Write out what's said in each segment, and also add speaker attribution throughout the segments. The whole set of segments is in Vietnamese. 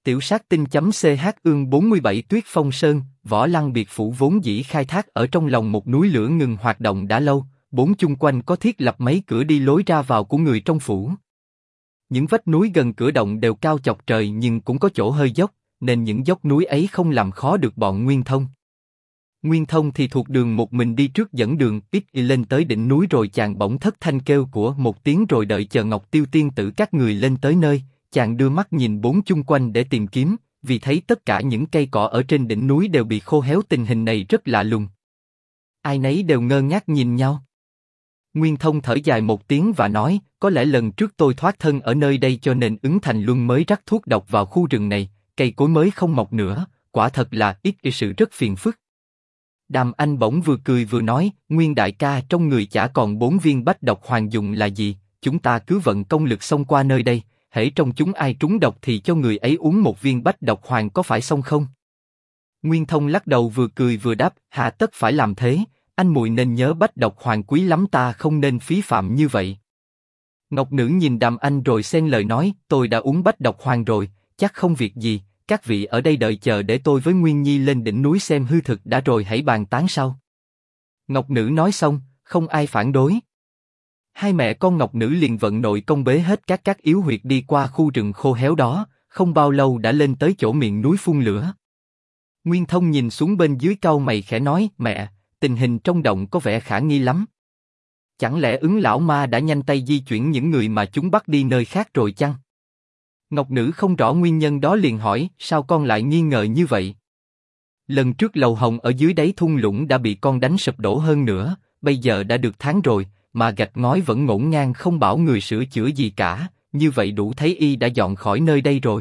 Speaker 1: Tiểu sát tinh.ch ương 47 Tuyết Phong Sơn, Võ Lăng biệt phủ vốn dĩ khai thác ở trong lòng một núi lửa ngừng hoạt động đã lâu, bốn chung quanh có thiết lập mấy cửa đi lối ra vào của người trong phủ. Những vách núi gần cửa động đều cao chọc trời nhưng cũng có chỗ hơi dốc, nên những dốc núi ấy không làm khó được bọn Nguyên Thông. Nguyên Thông thì thuộc đường một mình đi trước dẫn đường, ít lên tới đỉnh núi rồi chàng bỗng thất thanh kêu của một tiếng rồi đợi chờ Ngọc Tiêu tiên tử các người lên tới nơi, chàng đưa mắt nhìn bốn chung quanh để tìm kiếm, vì thấy tất cả những cây cỏ ở trên đỉnh núi đều bị khô héo, tình hình này rất lạ lùng. Ai nấy đều ngơ ngác nhìn nhau. Nguyên Thông thở dài một tiếng và nói, có lẽ lần trước tôi thoát thân ở nơi đây cho nên Ứng Thành Luân mới rắc thuốc độc vào khu rừng này, cây cối mới không mọc nữa, quả thật là ít sự rất phiền phức. Đàm Anh bỗng vừa cười vừa nói, Nguyên đại ca, trong người chả còn 4 viên bách độc hoàng dùng là gì, chúng ta cứ vận công lực xông qua nơi đây, hễ trong chúng ai trúng độc thì cho người ấy uống 1 viên bách độc hoàng, có phải xong không? Nguyên Thông lắc đầu vừa cười vừa đáp, hà tất phải làm thế, anh muội nên nhớ bách độc hoàng quý lắm, ta không nên phí phạm như vậy. Ngọc Nữ nhìn Đàm Anh rồi xen lời nói, tôi đã uống bách độc hoàng rồi, chắc không việc gì, các vị ở đây đợi chờ để tôi với Nguyên Nhi lên đỉnh núi xem hư thực đã rồi hãy bàn tán sau. Ngọc Nữ nói xong, không ai phản đối. Hai mẹ con Ngọc Nữ liền vận nội công bế hết các yếu huyệt đi qua khu rừng khô héo đó, không bao lâu đã lên tới chỗ miệng núi phun lửa. Nguyên Thông nhìn xuống bên dưới cau mày khẽ nói, mẹ, tình hình trong động có vẻ khả nghi lắm. Chẳng lẽ Ứng lão ma đã nhanh tay di chuyển những người mà chúng bắt đi nơi khác rồi chăng? Ngọc Nữ không rõ nguyên nhân đó liền hỏi, sao con lại nghi ngờ như vậy? Lần trước lầu hồng ở dưới đáy thung lũng đã bị con đánh sụp đổ hơn nữa, bây giờ đã được tháng rồi, mà gạch ngói vẫn ngổn ngang không bảo người sửa chữa gì cả, như vậy đủ thấy y đã dọn khỏi nơi đây rồi.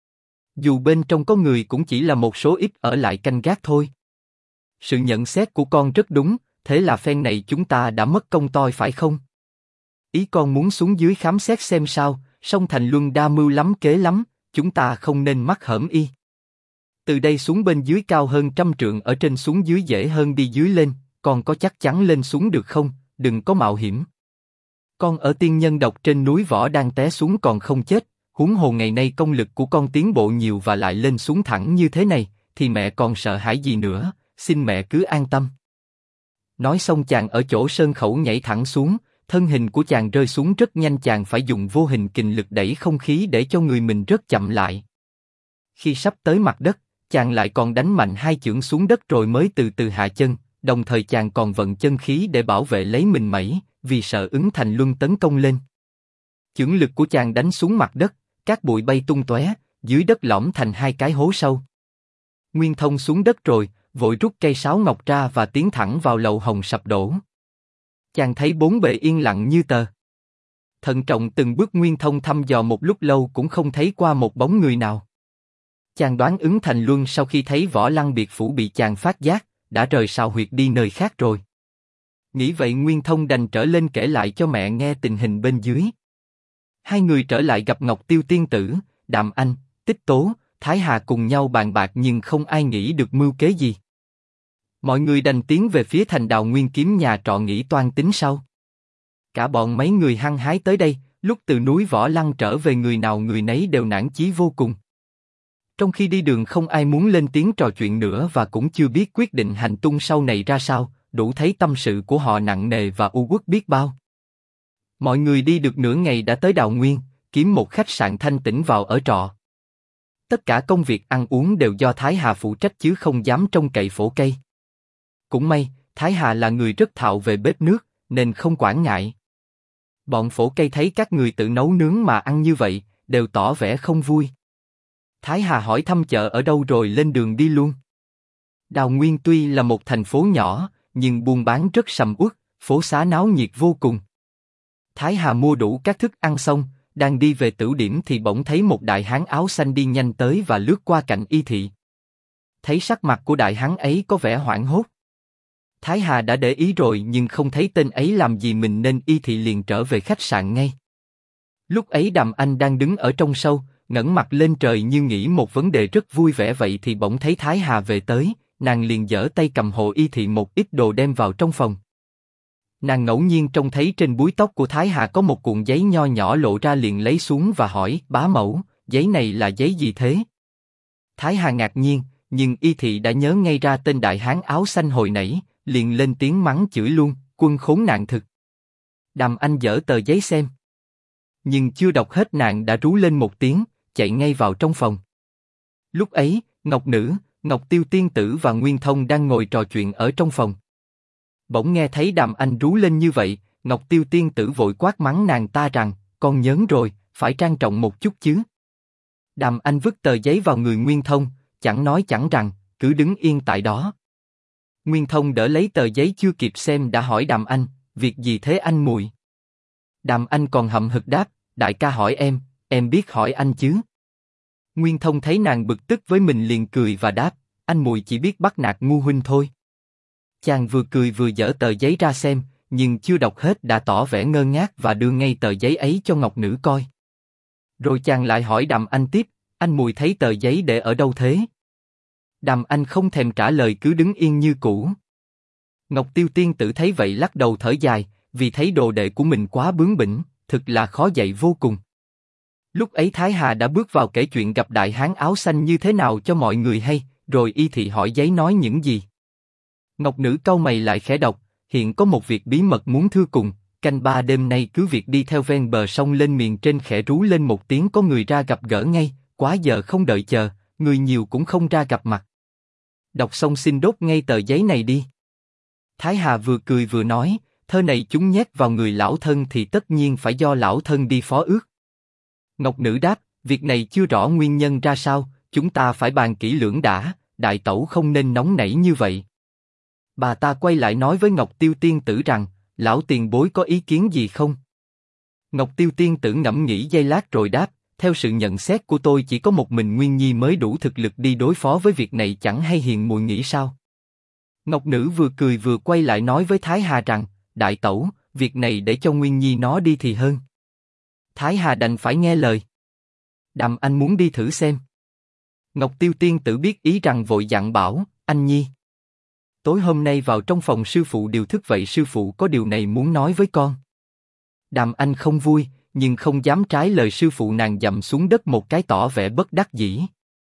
Speaker 1: Dù bên trong có người cũng chỉ là một số ít ở lại canh gác thôi. Sự nhận xét của con rất đúng, thế là phen này chúng ta đã mất công toi phải không? Ý con muốn xuống dưới khám xét xem sao, song Thành Luân đa mưu lắm kế lắm, chúng ta không nên mắc hởm y. Từ đây xuống bên dưới cao hơn 100 trượng, ở trên xuống dưới dễ hơn đi dưới lên, con có chắc chắn lên xuống được không? Đừng có mạo hiểm. Con ở tiên nhân độc trên núi võ đang té xuống còn không chết, huống hồ ngày nay công lực của con tiến bộ nhiều và lại lên xuống thẳng như thế này, thì mẹ còn sợ hãi gì nữa, xin mẹ cứ an tâm. Nói xong chàng ở chỗ sơn khẩu nhảy thẳng xuống, thân hình của chàng rơi xuống rất nhanh, chàng phải dùng vô hình kình lực đẩy không khí để cho người mình rất chậm lại. Khi sắp tới mặt đất, chàng lại còn đánh mạnh 2 chưởng xuống đất rồi mới từ từ hạ chân, đồng thời chàng còn vận chân khí để bảo vệ lấy mình mẩy, vì sợ Ứng Thành Luân tấn công lên. Chưởng lực của chàng đánh xuống mặt đất, cát bụi bay tung tóe, dưới đất lõm thành 2 cái hố sâu. Nguyên Thông xuống đất rồi, vội rút cây sáo ngọc ra và tiến thẳng vào lầu hồng sập đổ. Chàng thấy bốn bề yên lặng như tờ. Thận trọng từng bước Nguyên Thông thăm dò một lúc lâu cũng không thấy qua một bóng người nào. Chàng đoán Ứng Thành Luân sau khi thấy Võ Lăng biệt phủ bị chàng phát giác, đã rời sao huyệt đi nơi khác rồi. Nghĩ vậy Nguyên Thông đành trở lên kể lại cho mẹ nghe tình hình bên dưới. Hai người trở lại gặp Ngọc Tiêu tiên tử, Đàm Anh, Tích Tố, Thái Hà cùng nhau bàn bạc nhưng không ai nghĩ được mưu kế gì. Mọi người đành tiến về phía thành Đào Nguyên kiếm nhà trọ nghĩ toan tính sau. Cả bọn mấy người hăng hái tới đây, lúc từ núi Võ Lăng trở về người nào người nấy đều nản chí vô cùng. Trong khi đi đường không ai muốn lên tiếng trò chuyện nữa và cũng chưa biết quyết định hành tung sau này ra sao, đủ thấy tâm sự của họ nặng nề và u uất biết bao. Mọi người đi được nửa ngày đã tới Đào Nguyên, kiếm một khách sạn thanh tĩnh vào ở trọ. Tất cả công việc ăn uống đều do Thái Hà phụ trách chứ không dám trông cậy phổ cây. Cũng may, Thái Hà là người rất thạo về bếp nước, nên không quản ngại. Bọn phổ cây thấy các người tự nấu nướng mà ăn như vậy, đều tỏ vẻ không vui. Thái Hà hỏi thăm chợ ở đâu rồi lên đường đi luôn. Đào Nguyên tuy là một thành phố nhỏ, nhưng buôn bán rất sầm uất, phố xá náo nhiệt vô cùng. Thái Hà mua đủ các thức ăn xong, đang đi về tửu điểm thì bỗng thấy một đại hán áo xanh đi nhanh tới và lướt qua cạnh y thị. Thấy sắc mặt của đại hán ấy có vẻ hoảng hốt. Thái Hà đã để ý rồi nhưng không thấy tên ấy làm gì mình nên y thị liền trở về khách sạn ngay. Lúc ấy Đàm Anh đang đứng ở trong sâu, ngẩng mặt lên trời như nghĩ một vấn đề rất vui vẻ vậy thì bỗng thấy Thái Hà về tới, nàng liền giở tay cầm hộ y thị một ít đồ đem vào trong phòng. Nàng ngẫu nhiên trông thấy trên búi tóc của Thái Hà có một cuộn giấy nho nhỏ lộ ra liền lấy xuống và hỏi, bá mẫu, giấy này là giấy gì thế? Thái Hà ngạc nhiên, nhưng Y Thị đã nhớ ngay ra tên đại hán áo xanh hồi nãy, liền lên tiếng mắng chửi luôn, quân khốn nạn thực. Đàm Anh dở tờ giấy xem. Nhưng chưa đọc hết nàng đã rú lên một tiếng, chạy ngay vào trong phòng. Lúc ấy, Ngọc Nữ, Ngọc Tiêu tiên tử và Nguyên Thông đang ngồi trò chuyện ở trong phòng. Bỗng nghe thấy Đàm Anh rú lên như vậy, Ngọc Tiêu tiên tử vội quát mắng nàng ta rằng, con nhớn rồi, phải trang trọng một chút chứ. Đàm Anh vứt tờ giấy vào người Nguyên Thông, chẳng nói chẳng rằng, cứ đứng yên tại đó. Nguyên Thông đỡ lấy tờ giấy chưa kịp xem đã hỏi Đàm Anh, việc gì thế anh muội? Đàm Anh còn hậm hực đáp, đại ca hỏi em biết hỏi anh chứ. Nguyên Thông thấy nàng bực tức với mình liền cười và đáp, anh muội chỉ biết bắt nạt ngu huynh thôi. Chàng vừa cười vừa dở tờ giấy ra xem, nhưng chưa đọc hết đã tỏ vẻ ngơ ngác và đưa ngay tờ giấy ấy cho Ngọc Nữ coi. Rồi chàng lại hỏi Đàm Anh tiếp, anh muội thấy tờ giấy để ở đâu thế? Đàm Anh không thèm trả lời cứ đứng yên như cũ. Ngọc Tiêu tiên tử thấy vậy lắc đầu thở dài, vì thấy đồ đệ của mình quá bướng bỉnh, thực là khó dạy vô cùng. Lúc ấy Thái Hà đã bước vào kể chuyện gặp đại hán áo xanh như thế nào cho mọi người hay, rồi Y Thị hỏi giấy nói những gì. Ngọc Nữ cau mày lại khẽ đọc, hiện có một việc bí mật muốn thưa cùng, canh 3 đêm nay cứ việc đi theo ven bờ sông lên miền trên khẽ rú lên một tiếng có người ra gặp gỡ ngay, quá giờ không đợi chờ, người nhiều cũng không ra gặp mặt. Đọc xong xin đốt ngay tờ giấy này đi. Thái Hà vừa cười vừa nói, thơ này chúng nhét vào người lão thân thì tất nhiên phải do lão thân đi phó ước. Ngọc Nữ đáp, việc này chưa rõ nguyên nhân ra sao, chúng ta phải bàn kỹ lưỡng đã, đại tẩu không nên nóng nảy như vậy. Bà ta quay lại nói với Ngọc Tiêu tiên tử rằng, lão tiền bối có ý kiến gì không? Ngọc Tiêu tiên tử ngẫm nghĩ giây lát rồi đáp, theo sự nhận xét của tôi chỉ có một mình Nguyên Nhi mới đủ thực lực đi đối phó với việc này, chẳng hay hiền muội nghĩ sao? Ngọc Nữ vừa cười vừa quay lại nói với Thái Hà rằng, đại tẩu, việc này để cho Nguyên Nhi nó đi thì hơn. Thái Hà đành phải nghe lời. Đàm Anh muốn đi thử xem. Ngọc Tiêu tiên tử biết ý rằng vội dặn bảo, anh Nhi. Tối hôm nay vào trong phòng sư phụ điều thức vậy sư phụ có điều này muốn nói với con. Đàm Anh không vui, nhưng không dám trái lời sư phụ nàng dậm xuống đất một cái tỏ vẻ bất đắc dĩ.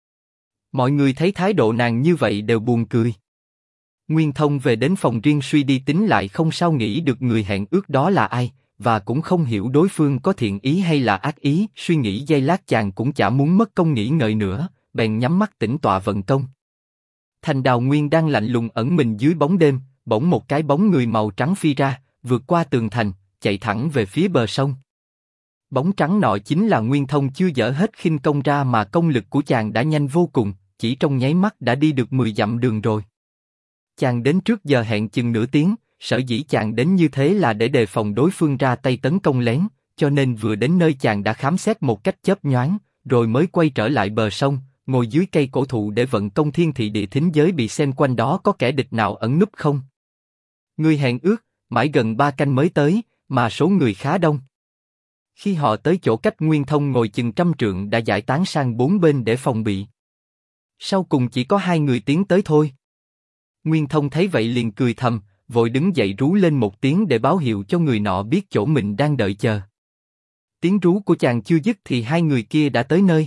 Speaker 1: Mọi người thấy thái độ nàng như vậy đều buồn cười. Nguyên Thông về đến phòng riêng suy đi tính lại không sao nghĩ được người hẹn ước đó là ai, và cũng không hiểu đối phương có thiện ý hay là ác ý. Suy nghĩ giây lát chàng cũng chả muốn mất công nghĩ ngợi nữa, bèn nhắm mắt tĩnh tọa vận công. Thành Đào Nguyên đang lạnh lùng ẩn mình dưới bóng đêm, bỗng một cái bóng người màu trắng phi ra, vượt qua tường thành, chạy thẳng về phía bờ sông. Bóng trắng nọ chính là Nguyên Thông chưa dở hết khinh công ra mà công lực của chàng đã nhanh vô cùng, chỉ trong nháy mắt đã đi được 10 dặm đường rồi. Chàng đến trước giờ hẹn chừng nửa tiếng, sở dĩ chàng đến như thế là để đề phòng đối phương ra tay tấn công lén, cho nên vừa đến nơi chàng đã khám xét một cách chớp nhoáng, rồi mới quay trở lại bờ sông, ngồi dưới cây cổ thụ để vận công thiên thị địa thính giới bị xem quanh đó có kẻ địch nào ẩn núp không. Người hẹn ước, mãi gần 3 canh mới tới, mà số người khá đông. Khi họ tới chỗ cách Nguyên Thông ngồi chừng 100 trượng đã giải tán sang 4 bên để phòng bị. Sau cùng chỉ có 2 người tiến tới thôi. Nguyên Thông thấy vậy liền cười thầm, vội đứng dậy rú lên một tiếng để báo hiệu cho người nọ biết chỗ mình đang đợi chờ. Tiếng rú của chàng chưa dứt thì 2 người kia đã tới nơi.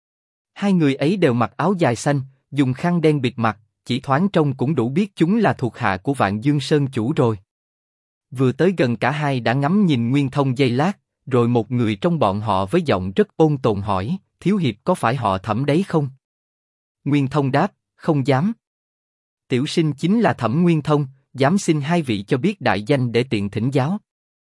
Speaker 1: 2 người ấy đều mặc áo dài xanh, dùng khăn đen bịt mặt, chỉ thoáng trông cũng đủ biết chúng là thuộc hạ của Vạn Dương Sơn chủ rồi. Vừa tới gần cả hai đã ngắm nhìn Nguyên Thông giây lát, rồi một người trong bọn họ với giọng rất ôn tồn hỏi, thiếu hiệp có phải họ Thẩm đấy không? Nguyên Thông đáp, không dám. Tiểu sinh chính là Thẩm Nguyên Thông, dám xin hai vị cho biết đại danh để tiện thỉnh giáo.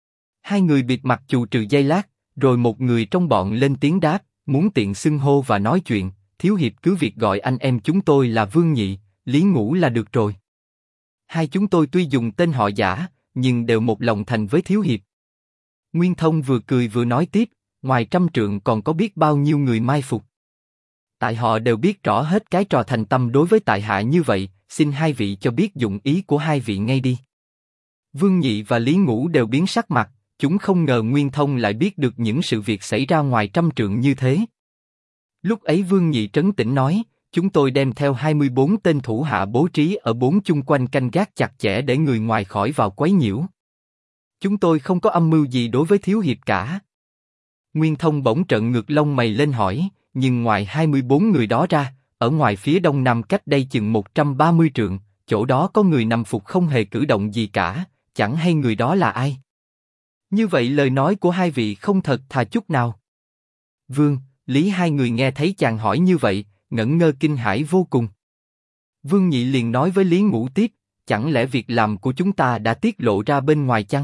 Speaker 1: 2 người bịt mặt chù trừ giây lát, rồi một người trong bọn lên tiếng đáp, muốn tiện xưng hô và nói chuyện, thiếu hiệp cứ việc gọi anh em chúng tôi là Vương Nhị, Lý Ngũ là được rồi. Hai chúng tôi tuy dùng tên họ giả, nhưng đều một lòng thành với thiếu hiệp. Nguyên Thông vừa cười vừa nói tiếp, ngoài 100 trượng còn có biết bao nhiêu người mai phục. Tại họ đều biết rõ hết cái trò thành tâm đối với tại hạ như vậy, xin hai vị cho biết dụng ý của hai vị ngay đi. Vương Nhị và Lý Ngũ đều biến sắc mặt, chúng không ngờ Nguyên Thông lại biết được những sự việc xảy ra ngoài 100 trượng như thế. Lúc ấy Vương Nhị trấn tĩnh nói, chúng tôi đem theo 24 tên thủ hạ bố trí ở 4 chung quanh canh gác chặt chẽ để người ngoài khỏi vào quấy nhiễu. Chúng tôi không có âm mưu gì đối với thiếu hiệp cả. Nguyên Thông bỗng trợn ngược lông mày lên hỏi, nhưng ngoài 24 người đó ra, ở ngoài phía đông nam cách đây chừng 130 trượng, chỗ đó có người nằm phục không hề cử động gì cả, chẳng hay người đó là ai. Như vậy lời nói của hai vị không thật thà chút nào. Vương, Lý hai người nghe thấy chàng hỏi như vậy, ngẩn ngơ kinh hãi vô cùng. Vương Nhị liền nói với Lý Ngũ tiếp, chẳng lẽ việc làm của chúng ta đã tiết lộ ra bên ngoài chăng?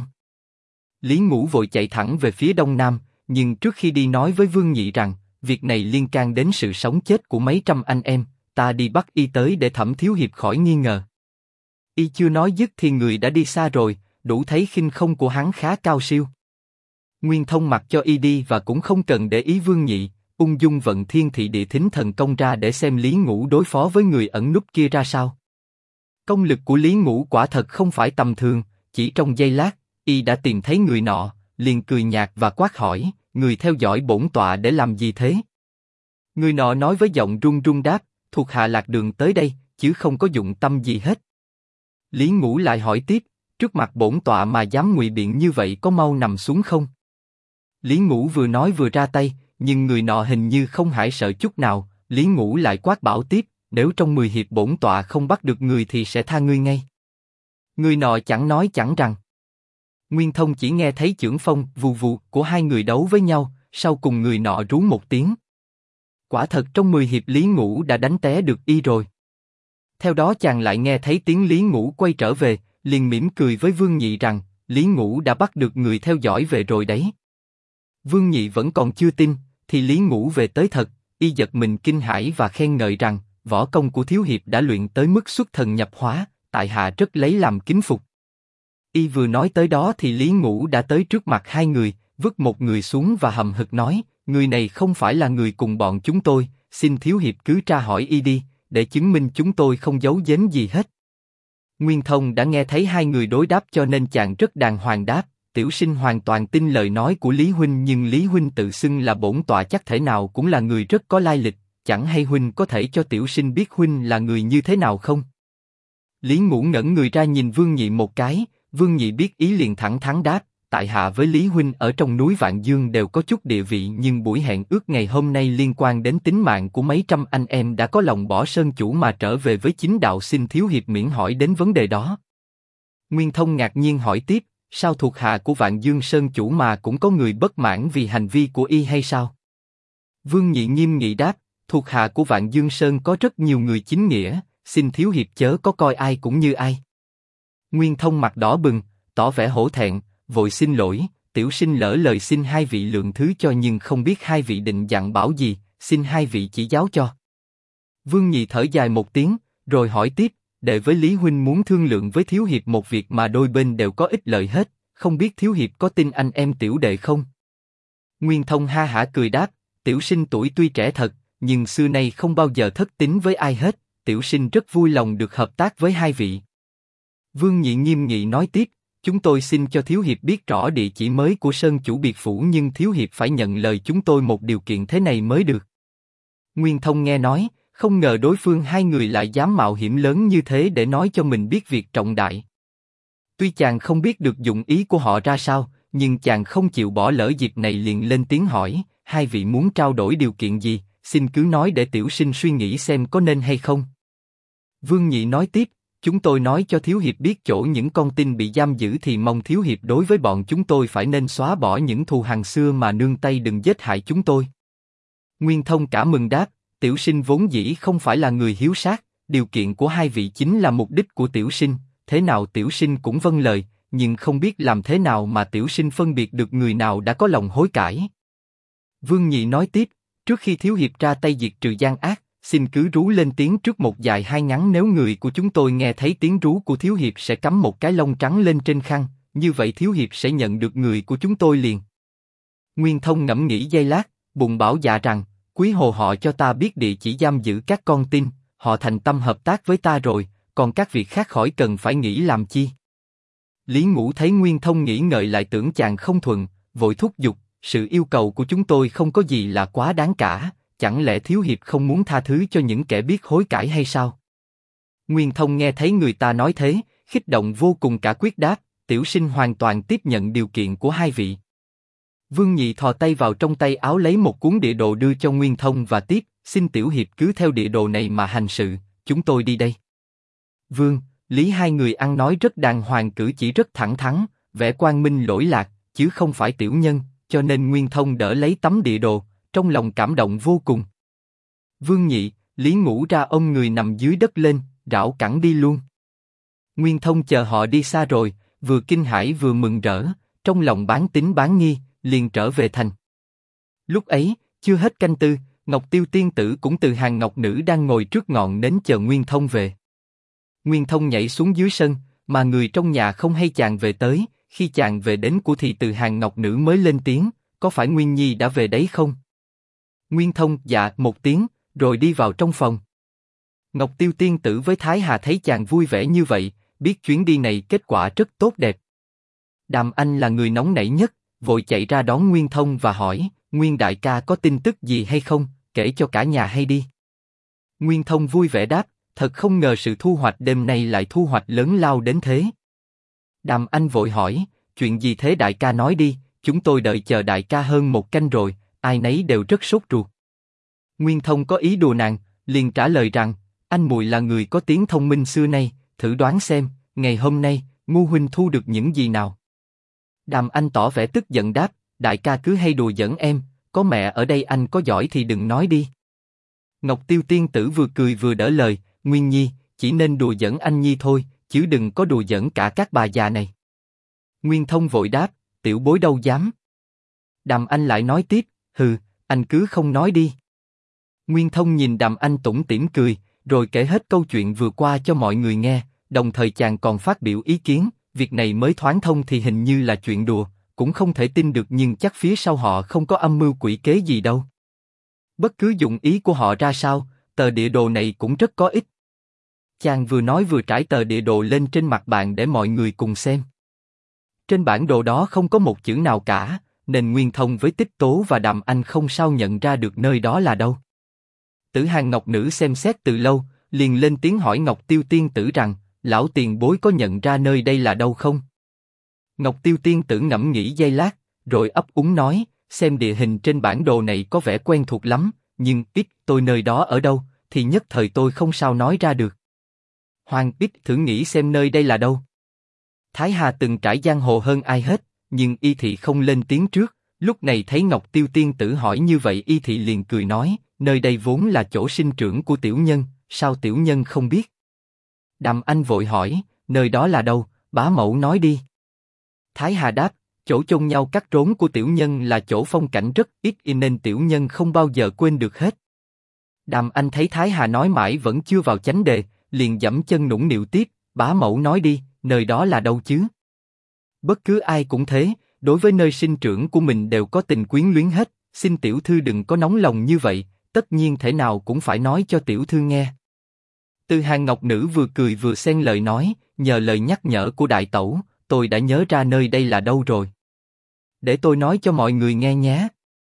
Speaker 1: Lý Ngũ vội chạy thẳng về phía đông nam, nhưng trước khi đi nói với Vương Nhị rằng, việc này liên can đến sự sống chết của mấy trăm anh em, ta đi bắt y tới để Thẩm thiếu hiệp khỏi nghi ngờ. Y chưa nói dứt thì người đã đi xa rồi, đủ thấy khinh không của hắn khá cao siêu. Nguyên Thông mặc cho y đi và cũng không cần để ý Vương Nhị, ung dung vận thiên thị địa thính thần công ra để xem Lý Ngũ đối phó với người ẩn núp kia ra sao. Công lực của Lý Ngũ quả thật không phải tầm thường, chỉ trong giây lát, y đã tìm thấy người nọ, liền cười nhạt và quát hỏi, người theo dõi bổn tọa để làm gì thế? Người nọ nói với giọng run run đáp, thuộc hạ lạc đường tới đây, chứ không có dụng tâm gì hết. Lý Ngũ lại hỏi tiếp, trước mặt bổn tọa mà dám ngụy biện như vậy có mau nằm xuống không? Lý Ngũ vừa nói vừa ra tay, nhưng người nọ hình như không hãi sợ chút nào. Lý Ngũ lại quát bảo tiếp, nếu trong 10 hiệp bổn tọa không bắt được người thì sẽ tha ngươi ngay. Người nọ chẳng nói chẳng rằng. Nguyên Thông chỉ nghe thấy chưởng phong vù vù của hai người đấu với nhau, sau cùng người nọ rú một tiếng. Quả thật trong 10 hiệp Lý Ngũ đã đánh té được y rồi. Theo đó chàng lại nghe thấy tiếng Lý Ngũ quay trở về, liền mỉm cười với Vương Nhị rằng, Lý Ngũ đã bắt được người theo dõi về rồi đấy. Vương Nhị vẫn còn chưa tin, thì Lý Ngũ về tới thật, y giật mình kinh hãi và khen ngợi rằng, võ công của thiếu hiệp đã luyện tới mức xuất thần nhập hóa, tại hạ rất lấy làm kính phục. Y vừa nói tới đó thì Lý Ngũ đã tới trước mặt hai người, vứt một người xuống và hầm hực nói, người này không phải là người cùng bọn chúng tôi, xin thiếu hiệp cứ tra hỏi y đi, để chứng minh chúng tôi không giấu giếm gì hết. Nguyên Thông đã nghe thấy hai người đối đáp cho nên chàng rất đàng hoàng đáp, tiểu sinh hoàn toàn tin lời nói của Lý huynh, nhưng Lý huynh tự xưng là bổn tọa chắc thể nào cũng là người rất có lai lịch, chẳng hay huynh có thể cho tiểu sinh biết huynh là người như thế nào không? Lý Ngũ ngẩn người ra nhìn Vương Nhị một cái, Vương Nhị biết ý liền thẳng thắn đáp, tại hạ với Lý huynh ở trong núi Vạn Dương đều có chút địa vị, nhưng buổi hẹn ước ngày hôm nay liên quan đến tính mạng của mấy trăm anh em đã có lòng bỏ sơn chủ mà trở về với chính đạo, xin thiếu hiệp miễn hỏi đến vấn đề đó. Nguyên Thông ngạc nhiên hỏi tiếp, sao thuộc hạ của Vạn Dương Sơn chủ mà cũng có người bất mãn vì hành vi của y hay sao? Vương Nhị nghiêm nghị đáp, thuộc hạ của Vạn Dương Sơn có rất nhiều người chính nghĩa, xin thiếu hiệp chớ có coi ai cũng như ai. Nguyên Thông mặt đỏ bừng, tỏ vẻ hổ thẹn, vội xin lỗi, tiểu sinh lỡ lời, xin hai vị lượng thứ cho, nhưng không biết hai vị định dặn bảo gì, xin hai vị chỉ giáo cho. Vương Nhị thở dài một tiếng, rồi hỏi tiếp, đệ với Lý huynh muốn thương lượng với thiếu hiệp một việc mà đôi bên đều có ích lợi hết, không biết thiếu hiệp có tin anh em tiểu đệ không? Nguyên Thông ha hả cười đáp, tiểu sinh tuổi tuy trẻ thật, nhưng xưa nay không bao giờ thất tín với ai hết, tiểu sinh rất vui lòng được hợp tác với hai vị. Vương Nhị nghiêm nghị nói tiếp, chúng tôi xin cho thiếu hiệp biết rõ địa chỉ mới của Sơn chủ biệt phủ, nhưng thiếu hiệp phải nhận lời chúng tôi một điều kiện thế này mới được. Nguyên Thông nghe nói, không ngờ đối phương hai người lại dám mạo hiểm lớn như thế để nói cho mình biết việc trọng đại. Tuy chàng không biết được dụng ý của họ ra sao, nhưng chàng không chịu bỏ lỡ dịp này, liền lên tiếng hỏi, hai vị muốn trao đổi điều kiện gì, xin cứ nói để tiểu sinh suy nghĩ xem có nên hay không. Vương Nhị nói tiếp, chúng tôi nói cho thiếu hiệp biết chỗ những con tin bị giam giữ thì mong thiếu hiệp đối với bọn chúng tôi phải nên xóa bỏ những thù hằn xưa mà nương tay đừng giết hại chúng tôi. Nguyên Thông cả mừng đáp, tiểu sinh vốn dĩ không phải là người hiếu sát, điều kiện của hai vị chính là mục đích của tiểu sinh, thế nào tiểu sinh cũng vâng lời, nhưng không biết làm thế nào mà tiểu sinh phân biệt được người nào đã có lòng hối cải. Vương Nhị nói tiếp, trước khi thiếu hiệp ra tay diệt trừ gian ác, xin cứ rú lên tiếng trước một dài hai ngắn, nếu người của chúng tôi nghe thấy tiếng rú của thiếu hiệp sẽ cắm một cái lông trắng lên trên khăn, như vậy thiếu hiệp sẽ nhận được người của chúng tôi liền. Nguyên Thông ngẫm nghĩ giây lát, bụng bảo dạ rằng, quý hồ họ cho ta biết địa chỉ giam giữ các con tin, họ thành tâm hợp tác với ta rồi, còn các việc khác khỏi cần phải nghĩ làm chi. Lý Ngũ thấy Nguyên Thông nghĩ ngợi lại tưởng chàng không thuận, vội thúc giục, sự yêu cầu của chúng tôi không có gì là quá đáng cả, chẳng lẽ thiếu hiệp không muốn tha thứ cho những kẻ biết hối cải hay sao? Nguyên Thông nghe thấy người ta nói thế, kích động vô cùng, cả quyết đáp, tiểu sinh hoàn toàn tiếp nhận điều kiện của hai vị. Vương Nhị thò tay vào trong tay áo lấy một cuốn địa đồ đưa cho Nguyên Thông và tiếp, xin tiểu hiệp cứ theo địa đồ này mà hành sự, chúng tôi đi đây. Vương, Lý hai người ăn nói rất đàng hoàng, cử chỉ rất thẳng thắn, vẻ quang minh lỗi lạc, chứ không phải tiểu nhân, cho nên Nguyên Thông đỡ lấy tấm địa đồ, trong lòng cảm động vô cùng. Vương Nhị, Lý ngủ ra ôm người nằm dưới đất lên, rảo cẳng đi luôn. Nguyên Thông chờ họ đi xa rồi, vừa kinh hãi vừa mừng rỡ, trong lòng bán tín bán nghi, liền trở về thành. Lúc ấy, chưa hết canh tư, Ngọc Tiêu tiên tử cũng từ hàng ngọc nữ đang ngồi trước ngọn nến chờ Nguyên Thông về. Nguyên Thông nhảy xuống dưới sân, mà người trong nhà không hay chàng về tới, khi chàng về đến của thì từ hàng ngọc nữ mới lên tiếng, có phải Nguyên Nhi đã về đấy không? Nguyên Thông dạ một tiếng, rồi đi vào trong phòng. Ngọc Tiêu tiên tử với Thái Hà thấy chàng vui vẻ như vậy, biết chuyến đi này kết quả rất tốt đẹp. Đàm Anh là người nóng nảy nhất, vội chạy ra đón Nguyên Thông và hỏi, Nguyên đại ca có tin tức gì hay không, kể cho cả nhà hay đi. Nguyên Thông vui vẻ đáp, thật không ngờ sự thu hoạch đêm nay lại thu hoạch lớn lao đến thế. Đàm Anh vội hỏi, chuyện gì thế đại ca nói đi, chúng tôi đợi chờ đại ca hơn một canh rồi, ai nấy đều rất sốt ruột. Nguyên Thông có ý đùa nàng, liền trả lời rằng, anh muội là người có tiếng thông minh xưa nay, thử đoán xem, ngày hôm nay, Ngu huynh thu được những gì nào? Đàm Anh tỏ vẻ tức giận đáp, đại ca cứ hay đùa giỡn em, có mẹ ở đây anh có giỏi thì đừng nói đi. Ngọc Tiêu tiên tử vừa cười vừa đỡ lời, Nguyên Nhi, chỉ nên đùa giỡn anh Nhi thôi, chứ đừng có đùa giỡn cả các bà già này. Nguyên Thông vội đáp, tiểu bối đâu dám. Đàm Anh lại nói tiếp, hừ, anh cứ không nói đi. Nguyên Thông nhìn Đàm Anh tủm tỉm cười, rồi kể hết câu chuyện vừa qua cho mọi người nghe, đồng thời chàng còn phát biểu ý kiến, việc này mới thoáng thông thì hình như là chuyện đùa, cũng không thể tin được nhưng chắc phía sau họ không có âm mưu quỷ kế gì đâu. Bất cứ dụng ý của họ ra sao, tờ địa đồ này cũng rất có ích. Chàng vừa nói vừa trải tờ địa đồ lên trên mặt bàn để mọi người cùng xem. Trên bản đồ đó không có một chữ nào cả, nên Nguyên Thông với Tích Tố và Đàm Anh không sao nhận ra được nơi đó là đâu. Tử Hàng Ngọc Nữ xem xét từ lâu, liền lên tiếng hỏi Ngọc Tiêu tiên tử rằng, lão tiền bối có nhận ra nơi đây là đâu không? Ngọc Tiêu tiên tử ngẫm nghĩ giây lát, rồi ấp úng nói, xem địa hình trên bản đồ này có vẻ quen thuộc lắm, nhưng ít tôi nơi đó ở đâu, thì nhất thời tôi không sao nói ra được. Hoàng ít thử nghĩ xem nơi đây là đâu. Thái Hà từng trải giang hồ hơn ai hết, nhưng y thị không lên tiếng trước, lúc này thấy Ngọc Tiêu tiên tử hỏi như vậy y thị liền cười nói, nơi đây vốn là chỗ sinh trưởng của tiểu nhân, sao tiểu nhân không biết? Đàm Anh vội hỏi, nơi đó là đâu, bá mẫu nói đi. Thái Hà đáp, chỗ chôn nhau cắt rốn của tiểu nhân là chỗ phong cảnh rất ít nên tiểu nhân không bao giờ quên được hết. Đàm Anh thấy Thái Hà nói mãi vẫn chưa vào chánh đề, liền giẫm chân nũng nịu tiếp, bá mẫu nói đi, nơi đó là đâu chứ? Bất cứ ai cũng thế, đối với nơi sinh trưởng của mình đều có tình quyến luyến hết, xin tiểu thư đừng có nóng lòng như vậy, tất nhiên thể nào cũng phải nói cho tiểu thư nghe. Từ Hàng Ngọc Nữ vừa cười vừa xen lời nói, nhờ lời nhắc nhở của đại tẩu, tôi đã nhớ ra nơi đây là đâu rồi. Để tôi nói cho mọi người nghe nhé.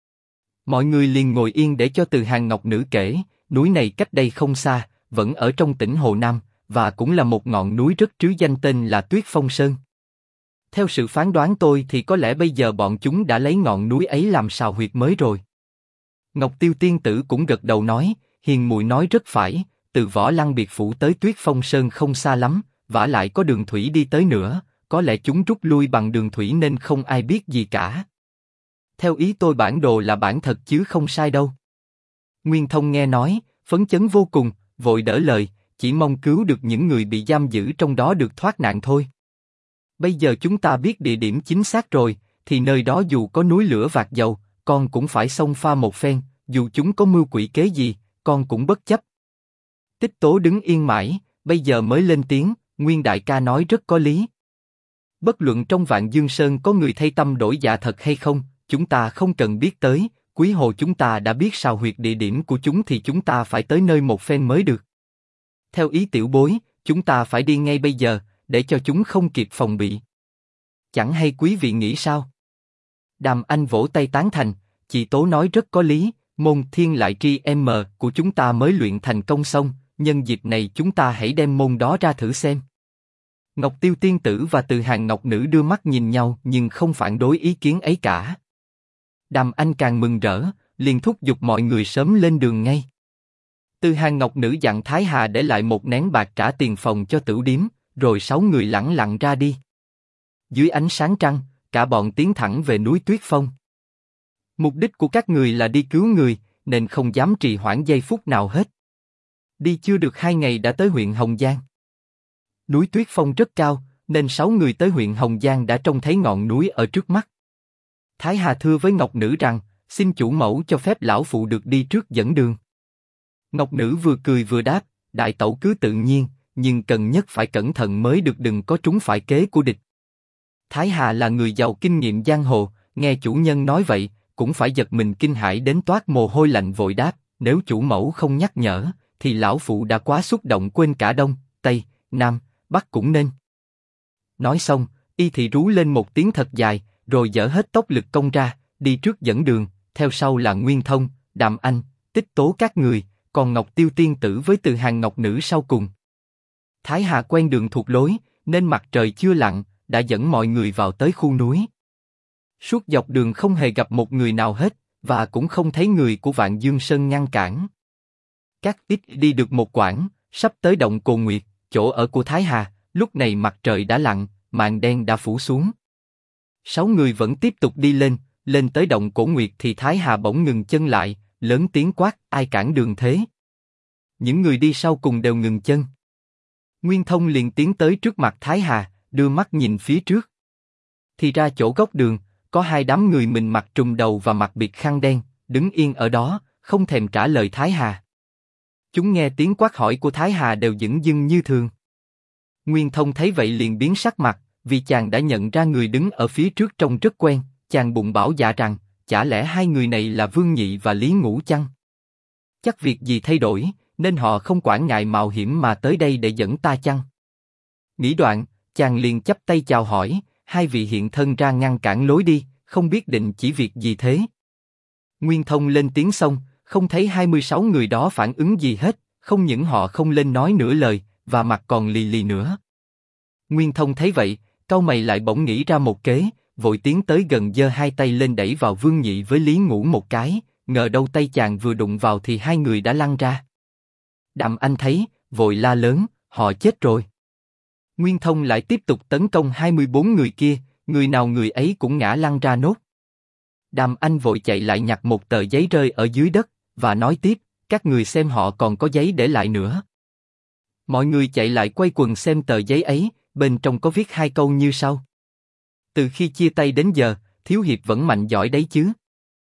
Speaker 1: Mọi người liền ngồi yên để cho Từ Hàng Ngọc Nữ kể, núi này cách đây không xa, vẫn ở trong tỉnh Hồ Nam, và cũng là một ngọn núi rất trứ danh tên là Tuyết Phong Sơn. Theo sự phán đoán tôi thì có lẽ bây giờ bọn chúng đã lấy ngọn núi ấy làm sào huyệt mới rồi. Ngọc Tiêu tiên tử cũng gật đầu nói, hiền muội nói rất phải, từ Võ Lăng biệt phủ tới Tuyết Phong Sơn không xa lắm, vả lại có đường thủy đi tới nữa, có lẽ chúng rút lui bằng đường thủy nên không ai biết gì cả. Theo ý tôi bản đồ là bản thật chứ không sai đâu. Nguyên Thông nghe nói, phấn chấn vô cùng, vội đỡ lời, chỉ mong cứu được những người bị giam giữ trong đó được thoát nạn thôi. Bây giờ chúng ta biết địa điểm chính xác rồi, thì nơi đó dù có núi lửa vạc dầu, con cũng phải xông pha một phen, dù chúng có mưu quỷ kế gì, con cũng bất chấp. Tích Tố đứng yên mãi, bây giờ mới lên tiếng, Nguyên đại ca nói rất có lý. Bất luận trong Vạn Dương Sơn có người thay tâm đổi dạ thật hay không, chúng ta không cần biết tới, Quý Hồ chúng ta đã biết sào huyệt địa điểm của chúng thì chúng ta phải tới nơi một phen mới được. Theo ý tiểu bối, chúng ta phải đi ngay bây giờ, để cho chúng không kịp phòng bị. Chẳng hay quý vị nghĩ sao? Đàm Anh vỗ tay tán thành, chị Tố nói rất có lý, môn Thiên Lại Tri M của chúng ta mới luyện thành công xong, nhân dịp này chúng ta hãy đem môn đó ra thử xem. Ngọc Tiêu tiên tử và Từ Hàng Ngọc Nữ đưa mắt nhìn nhau nhưng không phản đối ý kiến ấy cả. Đàm Anh càng mừng rỡ, liền thúc giục mọi người sớm lên đường ngay. Từ Hàng Ngọc Nữ dặn Thái Hà để lại một nén bạc trả tiền phòng cho tửu điếm, rồi 6 người lẳng lặng ra đi. Dưới ánh sáng trăng, cả bọn tiến thẳng về núi Tuyết Phong. Mục đích của các người là đi cứu người, nên không dám trì hoãn giây phút nào hết. Đi chưa được 2 ngày đã tới huyện Hồng Giang. Núi Tuyết Phong rất cao, nên 6 người tới huyện Hồng Giang đã trông thấy ngọn núi ở trước mắt. Thái Hà thưa với Ngọc Nữ rằng, xin chủ mẫu cho phép lão phụ được đi trước dẫn đường. Ngọc Nữ vừa cười vừa đáp, đại tẩu cứ tự nhiên, nhưng cần nhất phải cẩn thận mới được, đừng có trúng phải kế của địch. Thái Hà là người giàu kinh nghiệm giang hồ, nghe chủ nhân nói vậy, cũng phải giật mình kinh hãi đến toát mồ hôi lạnh, vội đáp, nếu chủ mẫu không nhắc nhở, thì lão phụ đã quá xúc động quên cả Đông, Tây, Nam, Bắc cũng nên. Nói xong, y thì rú lên một tiếng thật dài, rồi dở hết tốc lực công ra, đi trước dẫn đường, theo sau là Nguyên Thông, Đàm Anh, Tích Tố các người, còn Ngọc Tiêu tiên tử với Từ Hàng Ngọc Nữ sau cùng. Thái Hà quen đường thuộc lối, nên mặt trời chưa lặn, đã dẫn mọi người vào tới khu núi. Suốt dọc đường không hề gặp một người nào hết, và cũng không thấy người của Vạn Dương Sơn ngăn cản. Các ít đi được một quãng, sắp tới động Cồ Nguyệt, chỗ ở của Thái Hà, lúc này mặt trời đã lặn, màn đen đã phủ xuống. 6 người vẫn tiếp tục đi lên, lên tới động Cổ Nguyệt thì Thái Hà bỗng ngừng chân lại, lớn tiếng quát, ai cản đường thế? Những người đi sau cùng đều ngừng chân. Nguyên Thông liền tiến tới trước mặt Thái Hà, đưa mắt nhìn phía trước. Thì ra chỗ góc đường, có 2 đám người mình mặc trùm đầu và mặc biệt khăn đen, đứng yên ở đó, không thèm trả lời Thái Hà. Chúng nghe tiếng quát hỏi của Thái Hà đều dửng dưng như thường. Nguyên Thông thấy vậy liền biến sắc mặt, vì chàng đã nhận ra người đứng ở phía trước trông rất quen, chàng bụng bảo dạ rằng, chả lẽ 2 người này là Vương Nhị và Lý Ngũ chăng? Chắc việc gì thay đổi, nên họ không quản ngại mạo hiểm mà tới đây để dẫn ta chăng? Nghĩ đoạn, chàng liền chắp tay chào hỏi, 2 vị hiện thân ra ngăn cản lối đi, không biết định chỉ việc gì thế? Nguyên Thông lên tiếng xong, không thấy 26 người đó phản ứng gì hết, không những họ không lên nói nửa lời, và mặt còn lì lì nữa. Nguyên Thông thấy vậy, cau mày lại bỗng nghĩ ra một kế, vội tiến tới gần giơ 2 tay lên đẩy vào Vương Nhị với Lý Ngũ một cái, ngờ đâu tay chàng vừa đụng vào thì 2 người đã lăn ra. Đàm Anh thấy, vội la lớn, họ chết rồi. Nguyên Thông lại tiếp tục tấn công 24 người kia, người nào người ấy cũng ngã lăn ra nốt. Đàm Anh vội chạy lại nhặt một tờ giấy rơi ở dưới đất, và nói tiếp, các người xem họ còn có giấy để lại nữa. Mọi người chạy lại quay quần xem tờ giấy ấy, bên trong có viết 2 câu như sau. Từ khi chia tay đến giờ, thiếu hiệp vẫn mạnh giỏi đấy chứ.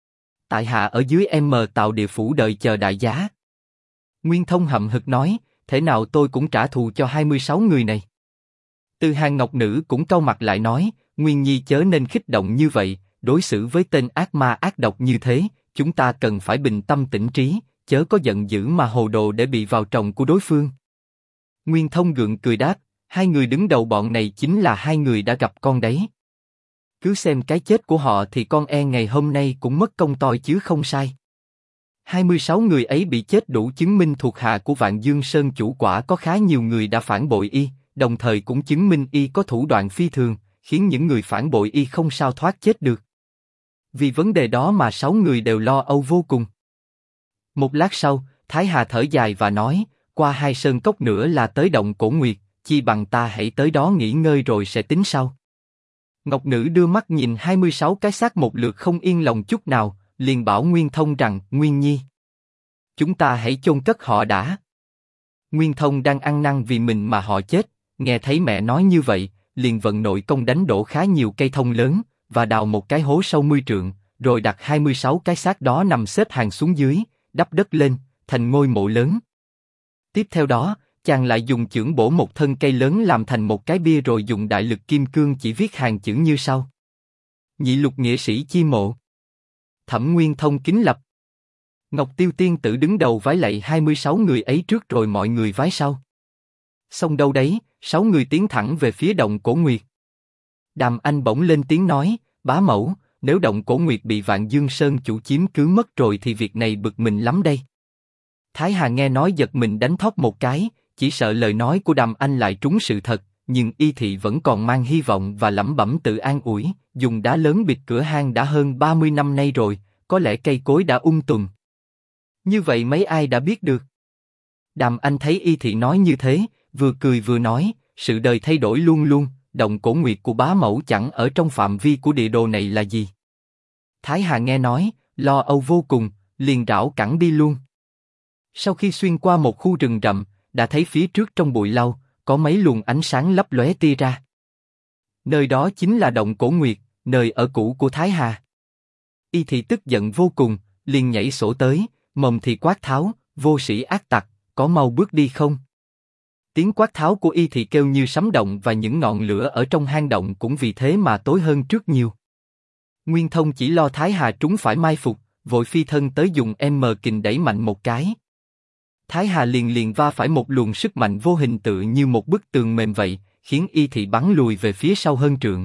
Speaker 1: Tại hạ ở dưới tạo địa phủ đợi chờ đại giá. Nguyên Thông hậm hực nói, thế nào tôi cũng trả thù cho 26 người này. Từ Hàng Ngọc Nữ cũng cau mặt lại nói, Nguyên Nhi chớ nên kích động như vậy, đối xử với tên ác ma ác độc như thế, chúng ta cần phải bình tâm tĩnh trí, chớ có giận dữ mà hồ đồ để bị vào tròng của đối phương. Nguyên Thông gượng cười đáp, 2 người đứng đầu bọn này chính là 2 người đã gặp con đấy. Cứ xem cái chết của họ thì con ngày hôm nay cũng mất công toi chứ không sai. 26 người ấy bị chết đủ chứng minh thuộc hạ của Vạn Dương Sơn chủ quả có khá nhiều người đã phản bội y, đồng thời cũng chứng minh y có thủ đoạn phi thường, khiến những người phản bội y không sao thoát chết được. Vì vấn đề đó mà 6 người đều lo âu vô cùng. Một lát sau, Thái Hà thở dài và nói, qua 2 sơn cốc nữa là tới động Cổ Nguyệt, chi bằng ta hãy tới đó nghỉ ngơi rồi sẽ tính sau. Ngọc Nữ đưa mắt nhìn 26 cái xác một lượt không yên lòng chút nào, liền bảo Nguyên Thông rằng, Nguyên Nhi, chúng ta hãy chôn cất họ đã. Nguyên Thông đang ăn năn vì mình mà họ chết, nghe thấy mẹ nói như vậy, liền vận nội công đánh đổ khá nhiều cây thông lớn, và đào một cái hố sâu 10 trượng, rồi đặt 26 cái xác đó nằm xếp hàng xuống dưới, đắp đất lên, thành ngôi mộ lớn. Tiếp theo đó, chàng lại dùng chưởng bổ một thân cây lớn làm thành một cái bia, rồi dùng đại lực kim cương chỉ viết hàng chữ như sau. Nhị lục nghĩa sĩ chi mộ. Thẩm Nguyên Thông kính lập. Ngọc Tiêu tiên tử đứng đầu vái lạy 26 người ấy trước, rồi mọi người vái sau. Xong đâu đấy, 6 người tiến thẳng về phía động Cổ Nguyệt. Đàm Anh bỗng lên tiếng nói, bá mẫu, nếu động Cổ Nguyệt bị Vạn Dương Sơn chủ chiếm cứ mất rồi thì việc này bực mình lắm đây. Thái Hà nghe nói giật mình đánh thót một cái, chỉ sợ lời nói của Đàm Anh lại trúng sự thật, nhưng Y Thị vẫn còn mang hy vọng và lẩm bẩm tự an ủi, dùng đá lớn bịt cửa hang đã hơn 30 năm nay rồi, có lẽ cây cối đã tùm. Như vậy mấy ai đã biết được? Đàm Anh thấy Y Thị nói như thế, vừa cười vừa nói, sự đời thay đổi luôn luôn, động cổ nguyệt của bá mẫu chẳng ở trong phạm vi của địa đồ này là gì. Thái Hà nghe nói, lo âu vô cùng, liền rảo cẳng đi luôn. Sau khi xuyên qua một khu rừng rậm, đã thấy phía trước trong bụi lau, có mấy luồng ánh sáng lấp lóe tia ra. Nơi đó chính là động cổ nguyệt, nơi ở cũ của Thái Hà. Y Thị tức giận vô cùng, liền nhảy sổ tới, mồm thì quát tháo, vô sĩ ác tặc, có mau bước đi không? Tiếng quát tháo của Y Thị kêu như sấm động và những ngọn lửa ở trong hang động cũng vì thế mà tối hơn trước nhiều. Nguyên Thông chỉ lo Thái Hà trúng phải mai phục, vội phi thân tới dùng kình đẩy mạnh một cái. Thái Hà liền va phải một luồng sức mạnh vô hình tự như một bức tường mềm vậy, khiến Y Thị bắn lùi về phía sau hơn trượng.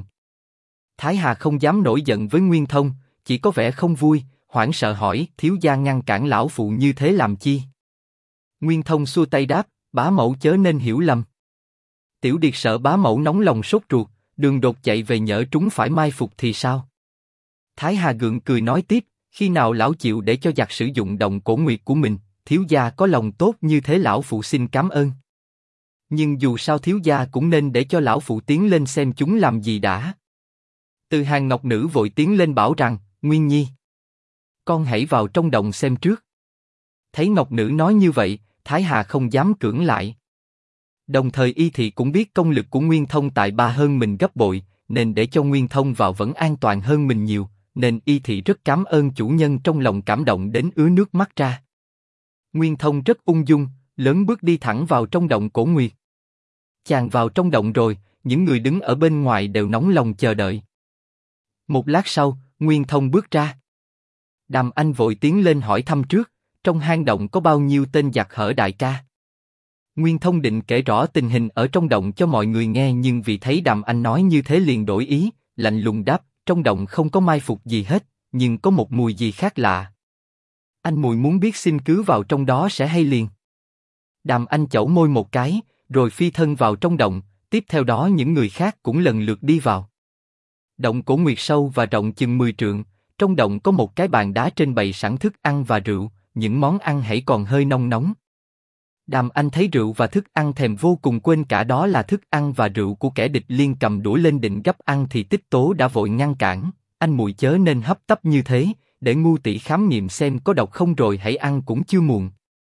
Speaker 1: Thái Hà không dám nổi giận với Nguyên Thông, chỉ có vẻ không vui, hoảng sợ hỏi, thiếu gia ngăn cản lão phụ như thế làm chi? Nguyên Thông xua tay đáp, bá mẫu chớ nên hiểu lầm. Tiểu điệt sợ bá mẫu nóng lòng sốt ruột, đường đột chạy về nhỡ trúng phải mai phục thì sao? Thái Hà gượng cười nói tiếp, khi nào lão chịu để cho giặc sử dụng động cổ nguyệt của mình, thiếu gia có lòng tốt như thế lão phụ xin cảm ơn. Nhưng dù sao thiếu gia cũng nên để cho lão phụ tiến lên xem chúng làm gì đã. Từ Hàng Ngọc Nữ vội tiến lên bảo rằng, Nguyên Nhi, con hãy vào trong động xem trước. Thấy Ngọc Nữ nói như vậy, Thái Hà không dám cưỡng lại. Đồng thời Y Thị cũng biết công lực của Nguyên Thông tại ba hơn mình gấp bội, nên để cho Nguyên Thông vào vẫn an toàn hơn mình nhiều, nên Y Thị rất cảm ơn chủ nhân trong lòng cảm động đến ứa nước mắt ra. Nguyên Thông rất ung dung, lớn bước đi thẳng vào trong động cổ nguyệt. Chàng vào trong động rồi, những người đứng ở bên ngoài đều nóng lòng chờ đợi. Một lát sau, Nguyên Thông bước ra. Đàm Anh vội tiến lên hỏi thăm trước, trong hang động có bao nhiêu tên giặc hở đại ca? Nguyên Thông định kể rõ tình hình ở trong động cho mọi người nghe nhưng vì thấy Đàm Anh nói như thế liền đổi ý, lạnh lùng đáp, trong động không có mai phục gì hết, nhưng có một mùi gì khác lạ. Anh mùi muốn biết xin cứ vào trong đó sẽ hay liền. Đàm Anh chẩu môi một cái, rồi phi thân vào trong động, tiếp theo đó những người khác cũng lần lượt đi vào. Động cổ nguyệt sâu và rộng chừng 10 trượng, trong động có một cái bàn đá trên bày sẵn thức ăn và rượu, những món ăn hãy còn hơi nong nóng. Đàm Anh thấy rượu và thức ăn thèm vô cùng quên cả đó là thức ăn và rượu của kẻ địch liền cầm đũa lên định gắp ăn thì Tích Tố đã vội ngăn cản, anh muội chớ nên hấp tấp như thế, để ngu tỷ khám nghiệm xem có độc không rồi hãy ăn cũng chưa muộn.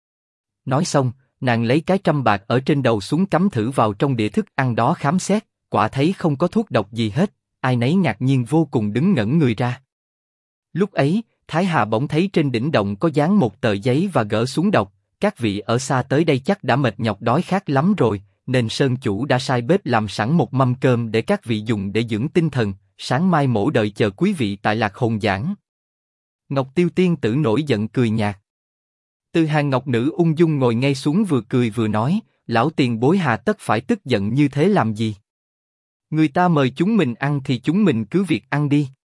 Speaker 1: Nói xong, nàng lấy cái trăm bạc ở trên đầu xuống cắm thử vào trong đĩa thức ăn đó khám xét, quả thấy không có thuốc độc gì hết, ai nấy ngạc nhiên vô cùng đứng ngẩn người ra. Lúc ấy, Thái Hà bỗng thấy trên đỉnh động có dán một tờ giấy và gỡ xuống đọc, các vị ở xa tới đây chắc đã mệt nhọc đói khát lắm rồi, nên Sơn chủ đã sai bếp làm sẵn một mâm cơm để các vị dùng để dưỡng tinh thần, sáng mai mổ đợi chờ quý vị tại Lạc Hồn Giảng. Ngọc Tiêu tiên tử nổi giận cười nhạt. Từ Hàng Ngọc Nữ ung dung ngồi ngay xuống vừa cười vừa nói, lão tiền bối hà tất phải tức giận như thế làm gì? Người ta mời chúng mình ăn thì chúng mình cứ việc ăn đi.